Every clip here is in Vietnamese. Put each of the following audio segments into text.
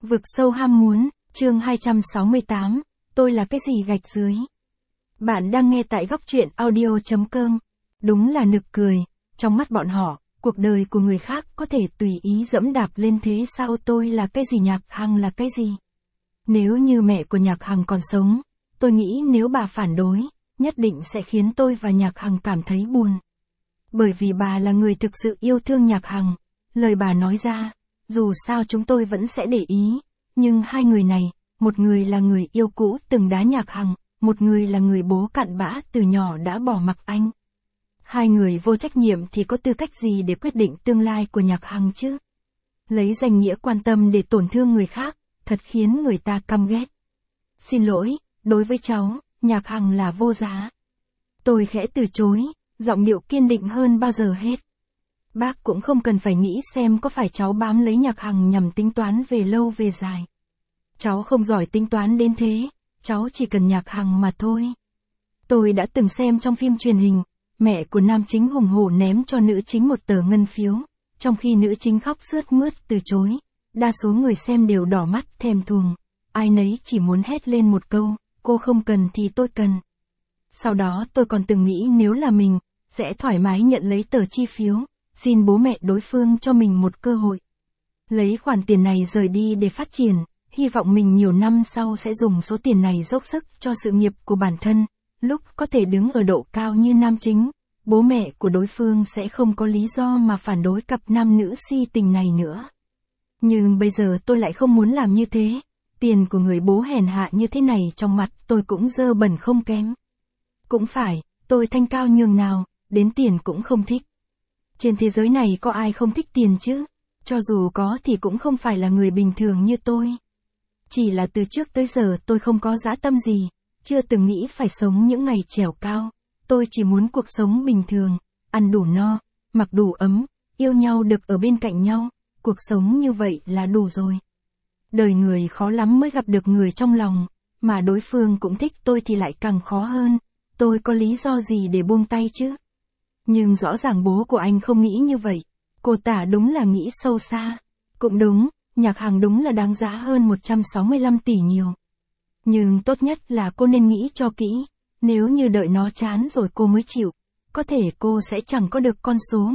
Vực sâu ham muốn, chương 268, tôi là cái gì gạch dưới. Bạn đang nghe tại góc truyện audio.com. Đúng là nực cười, trong mắt bọn họ, cuộc đời của người khác có thể tùy ý dẫm đạp lên thế sao tôi là cái gì Nhạc Hằng là cái gì. Nếu như mẹ của Nhạc Hằng còn sống, tôi nghĩ nếu bà phản đối, nhất định sẽ khiến tôi và Nhạc Hằng cảm thấy buồn. Bởi vì bà là người thực sự yêu thương Nhạc Hằng, lời bà nói ra, dù sao chúng tôi vẫn sẽ để ý, nhưng hai người này, một người là người yêu cũ từng đá Nhạc Hằng, một người là người bố cặn bã từ nhỏ đã bỏ mặc anh. Hai người vô trách nhiệm thì có tư cách gì để quyết định tương lai của Nhạc Hằng chứ? Lấy danh nghĩa quan tâm để tổn thương người khác, thật khiến người ta căm ghét. Xin lỗi, đối với cháu, Nhạc Hằng là vô giá. Tôi khẽ từ chối, giọng điệu kiên định hơn bao giờ hết. Bác cũng không cần phải nghĩ xem có phải cháu bám lấy Nhạc Hằng nhằm tính toán về lâu về dài. Cháu không giỏi tính toán đến thế, cháu chỉ cần Nhạc Hằng mà thôi. Tôi đã từng xem trong phim truyền hình, mẹ của nam chính hùng hổ ném cho nữ chính một tờ ngân phiếu, trong khi nữ chính khóc sướt mướt từ chối. Đa số người xem đều đỏ mắt thèm thuồng, ai nấy chỉ muốn hét lên một câu, cô không cần thì tôi cần. Sau đó tôi còn từng nghĩ nếu là mình, sẽ thoải mái nhận lấy tờ chi phiếu, xin bố mẹ đối phương cho mình một cơ hội. Lấy khoản tiền này rời đi để phát triển, hy vọng mình nhiều năm sau sẽ dùng số tiền này dốc sức cho sự nghiệp của bản thân, lúc có thể đứng ở độ cao như nam chính, bố mẹ của đối phương sẽ không có lý do mà phản đối cặp nam nữ si tình này nữa. Nhưng bây giờ tôi lại không muốn làm như thế, tiền của người bố hèn hạ như thế này trong mặt tôi cũng dơ bẩn không kém. Cũng phải, tôi thanh cao nhường nào, đến tiền cũng không thích. Trên thế giới này có ai không thích tiền chứ? Cho dù có thì cũng không phải là người bình thường như tôi. Chỉ là từ trước tới giờ tôi không có dã tâm gì, chưa từng nghĩ phải sống những ngày trèo cao. Tôi chỉ muốn cuộc sống bình thường, ăn đủ no, mặc đủ ấm, yêu nhau được ở bên cạnh nhau. Cuộc sống như vậy là đủ rồi. Đời người khó lắm mới gặp được người trong lòng, mà đối phương cũng thích tôi thì lại càng khó hơn. Tôi có lý do gì để buông tay chứ? Nhưng rõ ràng bố của anh không nghĩ như vậy. Cô tả đúng là nghĩ sâu xa. Cũng đúng, Nhạc Hằng đúng là đáng giá hơn 165 tỷ nhiều. Nhưng tốt nhất là cô nên nghĩ cho kỹ. Nếu như đợi nó chán rồi cô mới chịu, có thể cô sẽ chẳng có được con số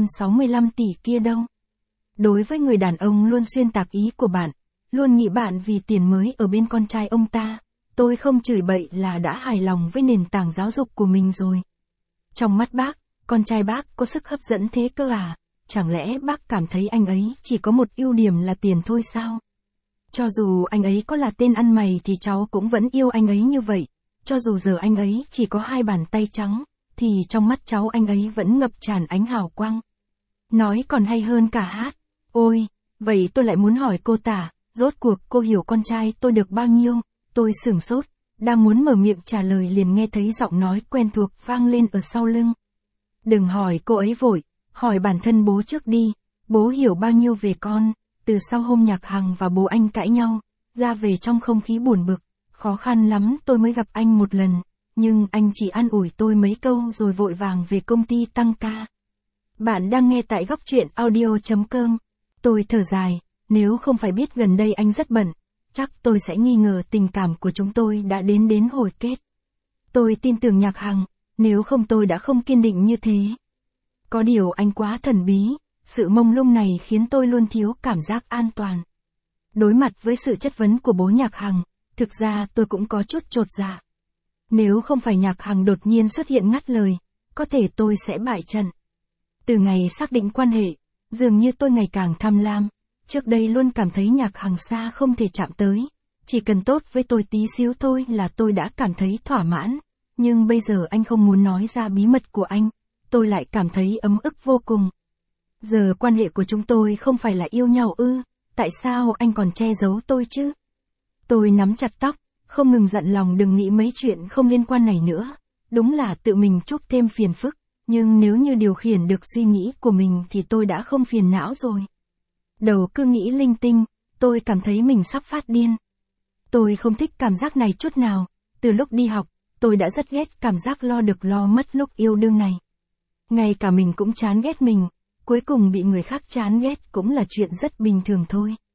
165 tỷ kia đâu. Đối với người đàn ông luôn xuyên tạc ý của bạn, luôn nghĩ bạn vì tiền mới ở bên con trai ông ta, tôi không chửi bậy là đã hài lòng với nền tảng giáo dục của mình rồi. Trong mắt bác, con trai bác có sức hấp dẫn thế cơ à? Chẳng lẽ bác cảm thấy anh ấy chỉ có một ưu điểm là tiền thôi sao? Cho dù anh ấy có là tên ăn mày thì cháu cũng vẫn yêu anh ấy như vậy. Cho dù giờ anh ấy chỉ có 2 bàn tay trắng, thì trong mắt cháu anh ấy vẫn ngập tràn ánh hào quang. Nói còn hay hơn cả hát. Ôi, vậy tôi lại muốn hỏi cô tả, rốt cuộc cô hiểu con trai tôi được bao nhiêu? Tôi sửng sốt, đang muốn mở miệng trả lời liền nghe thấy giọng nói quen thuộc vang lên ở sau lưng. Đừng hỏi cô ấy vội, hỏi bản thân bố trước đi, bố hiểu bao nhiêu về con. Từ sau hôm Nhạc Hằng và bố anh cãi nhau, ra về trong không khí buồn bực, khó khăn lắm tôi mới gặp anh một lần, nhưng anh chỉ an ủi tôi mấy câu rồi vội vàng về công ty tăng ca. Bạn đang nghe tại góc truyện audio.com. Tôi thở dài, nếu không phải biết gần đây anh rất bận, chắc tôi sẽ nghi ngờ tình cảm của chúng tôi đã đến hồi kết. Tôi tin tưởng Nhạc Hằng, nếu không tôi đã không kiên định như thế. Có điều anh quá thần bí, sự mông lung này khiến tôi luôn thiếu cảm giác an toàn. Đối mặt với sự chất vấn của bố Nhạc Hằng, thực ra tôi cũng có chút chột dạ. Nếu không phải Nhạc Hằng đột nhiên xuất hiện ngắt lời, có thể tôi sẽ bại trận. Từ ngày xác định quan hệ, dường như tôi ngày càng tham lam. Trước đây luôn cảm thấy Nhạc Hằng xa không thể chạm tới. Chỉ cần tốt với tôi tí xíu thôi là tôi đã cảm thấy thỏa mãn. Nhưng bây giờ anh không muốn nói ra bí mật của anh. Tôi lại cảm thấy ấm ức vô cùng. Giờ quan hệ của chúng tôi không phải là yêu nhau ư? Tại sao anh còn che giấu tôi chứ? Tôi nắm chặt tóc, không ngừng dặn lòng đừng nghĩ mấy chuyện không liên quan này nữa. Đúng là tự mình chuốc thêm phiền phức. Nhưng nếu như điều khiển được suy nghĩ của mình thì tôi đã không phiền não rồi. Đầu cứ nghĩ linh tinh, tôi cảm thấy mình sắp phát điên. Tôi không thích cảm giác này chút nào. Từ lúc đi học, tôi đã rất ghét cảm giác lo được lo mất lúc yêu đương này. Ngay cả mình cũng chán ghét mình, cuối cùng bị người khác chán ghét cũng là chuyện rất bình thường thôi.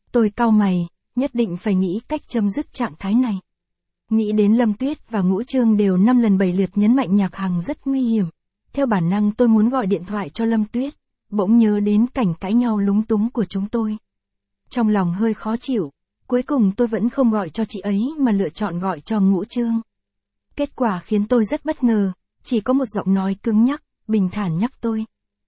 Tôi cau mày, nhất định phải nghĩ cách chấm dứt trạng thái này. Nghĩ đến Lâm Tuyết và Ngũ Trương đều 5 lần 7 lượt nhấn mạnh Nhạc Hằng rất nguy hiểm. Theo bản năng tôi muốn gọi điện thoại cho Lâm Tuyết, bỗng nhớ đến cảnh cãi nhau lúng túng của chúng tôi. Trong lòng hơi khó chịu, cuối cùng tôi vẫn không gọi cho chị ấy mà lựa chọn gọi cho Ngũ Trương. Kết quả khiến tôi rất bất ngờ, chỉ có một giọng nói cứng nhắc, bình thản nhắc tôi.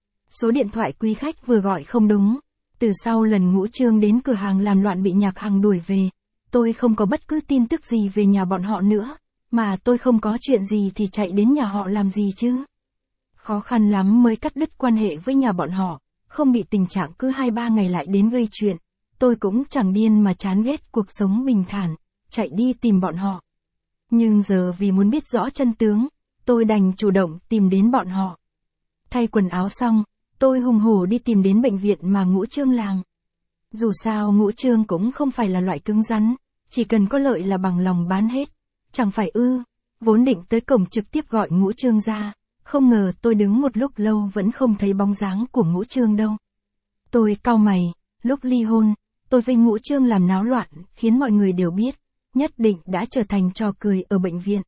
Số điện thoại quý khách vừa gọi không đúng. Từ sau lần Ngũ Trương đến cửa hàng làm loạn bị Nhạc Hằng đuổi về, tôi không có bất cứ tin tức gì về nhà bọn họ nữa, mà tôi không có chuyện gì thì chạy đến nhà họ làm gì chứ. Khó khăn lắm mới cắt đứt quan hệ với nhà bọn họ, không bị tình trạng cứ 2-3 ngày lại đến gây chuyện. Tôi cũng chẳng điên mà chán ghét cuộc sống bình thản, chạy đi tìm bọn họ. Nhưng giờ vì muốn biết rõ chân tướng, tôi đành chủ động tìm đến bọn họ. Thay quần áo xong, tôi hùng hổ đi tìm đến bệnh viện mà Ngũ Trương làm. Dù sao Ngũ Trương cũng không phải là loại cứng rắn, chỉ cần có lợi là bằng lòng bán hết. Chẳng phải ư, vốn định tới cổng trực tiếp gọi Ngũ Trương ra, không ngờ tôi đứng một lúc lâu vẫn không thấy bóng dáng của Ngũ Trương đâu. Tôi cau mày, lúc ly hôn, tôi với Ngũ Trương làm náo loạn, khiến mọi người đều biết, nhất định đã trở thành trò cười ở bệnh viện.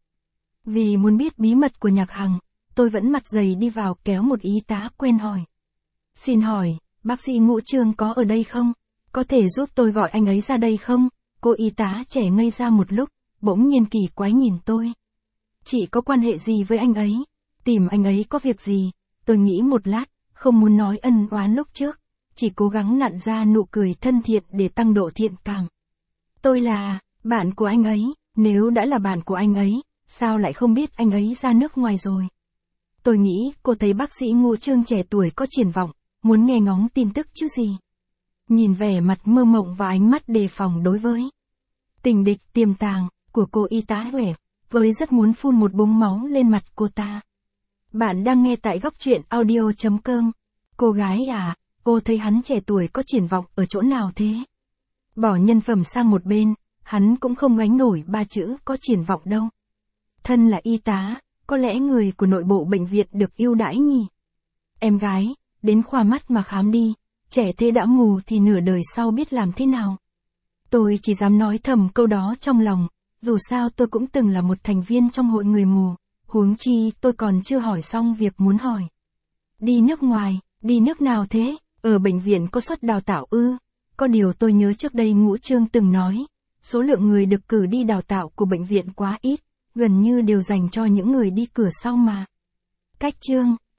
Vì muốn biết bí mật của Nhạc Hằng, tôi vẫn mặt dày đi vào kéo một y tá quen hỏi. Xin hỏi, bác sĩ Ngũ Trương có ở đây không? Có thể giúp tôi gọi anh ấy ra đây không? Cô y tá trẻ ngây ra một lúc, bỗng nhiên kỳ quái nhìn tôi. Chị có quan hệ gì với anh ấy? Tìm anh ấy có việc gì? Tôi nghĩ một lát, không muốn nói ân oán lúc trước, chỉ cố gắng nặn ra nụ cười thân thiện để tăng độ thiện cảm. Tôi là bạn của anh ấy, nếu đã là bạn của anh ấy, sao lại không biết anh ấy ra nước ngoài rồi? Tôi nghĩ cô thấy bác sĩ Ngũ Trương trẻ tuổi có triển vọng, muốn nghe ngóng tin tức chứ gì. Nhìn vẻ mặt mơ mộng và ánh mắt đề phòng đối với tình địch tiềm tàng của cô y tá Huệ, với rất muốn phun một búng máu lên mặt cô ta. Bạn đang nghe tại góc truyện audio.com. Cô gái à, cô thấy hắn trẻ tuổi có triển vọng ở chỗ nào thế? Bỏ nhân phẩm sang một bên, hắn cũng không gánh nổi 3 chữ có triển vọng đâu. Thân là y tá, có lẽ người của nội bộ bệnh viện được ưu đãi nhỉ? Em gái, đến khoa mắt mà khám đi, trẻ thế đã mù thì nửa đời sau biết làm thế nào? Tôi chỉ dám nói thầm câu đó trong lòng, dù sao tôi cũng từng là một thành viên trong hội người mù, huống chi tôi còn chưa hỏi xong việc muốn hỏi. Đi nước ngoài, đi nước nào thế? Ở bệnh viện có suất đào tạo ư? Có điều tôi nhớ trước đây Ngũ Trương từng nói, số lượng người được cử đi đào tạo của bệnh viện quá ít, gần như đều dành cho những người đi cửa sau mà. Cách Trương,